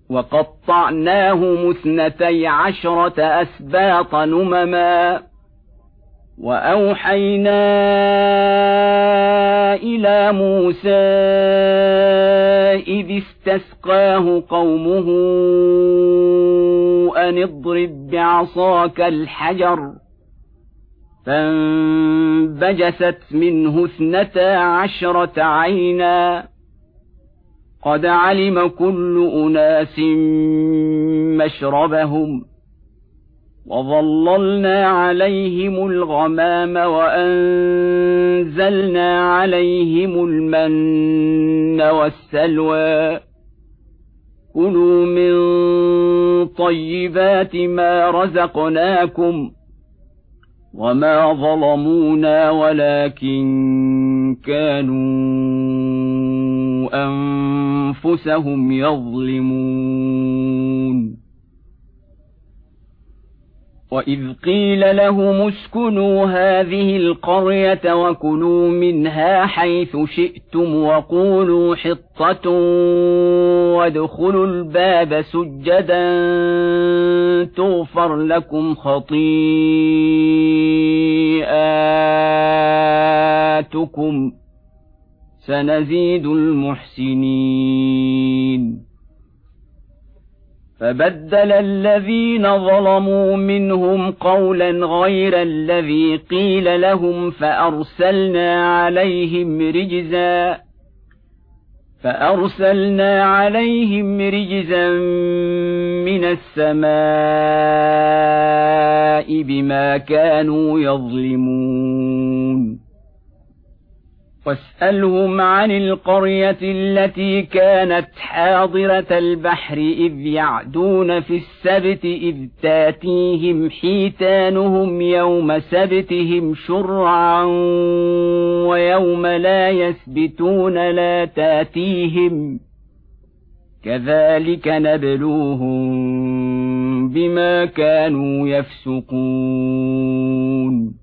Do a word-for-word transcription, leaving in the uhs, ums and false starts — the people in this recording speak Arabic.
وقطعناهم اثنتي عشرة أسباط نمما وأوحينا إلى موسى إذ استسقاه قومه أن اضرب بعصاك الحجر فانبجست منه اثنتا عشرة عينا قد علم كل أناس مشربهم وظللنا عليهم الغمام وأنزلنا عليهم المن والسلوى كلوا من طيبات ما رزقناكم وما ظلمونا ولكن كانوا أنفسهم يظلمون وإذ قيل لهم اسكنوا هذه القرية وكلوا منها حيث شئتم وقولوا حطة وادخلوا الباب سجدا تغفر لكم خطيئاتكم سنزيد المحسنين فبدل الذين ظلموا منهم قولا غير الذي قيل لهم فأرسلنا عليهم رجزا فأرسلنا عليهم رجزا من السماء بما كانوا يظلمون واسألهم عن القرية التي كانت حاضرة البحر إذ يعدون في السبت إذ تاتيهم حيتانهم يوم سبتهم شرعا ويوم لا يسبتون لا تاتيهم كذلك نبلوهم بما كانوا يفسقون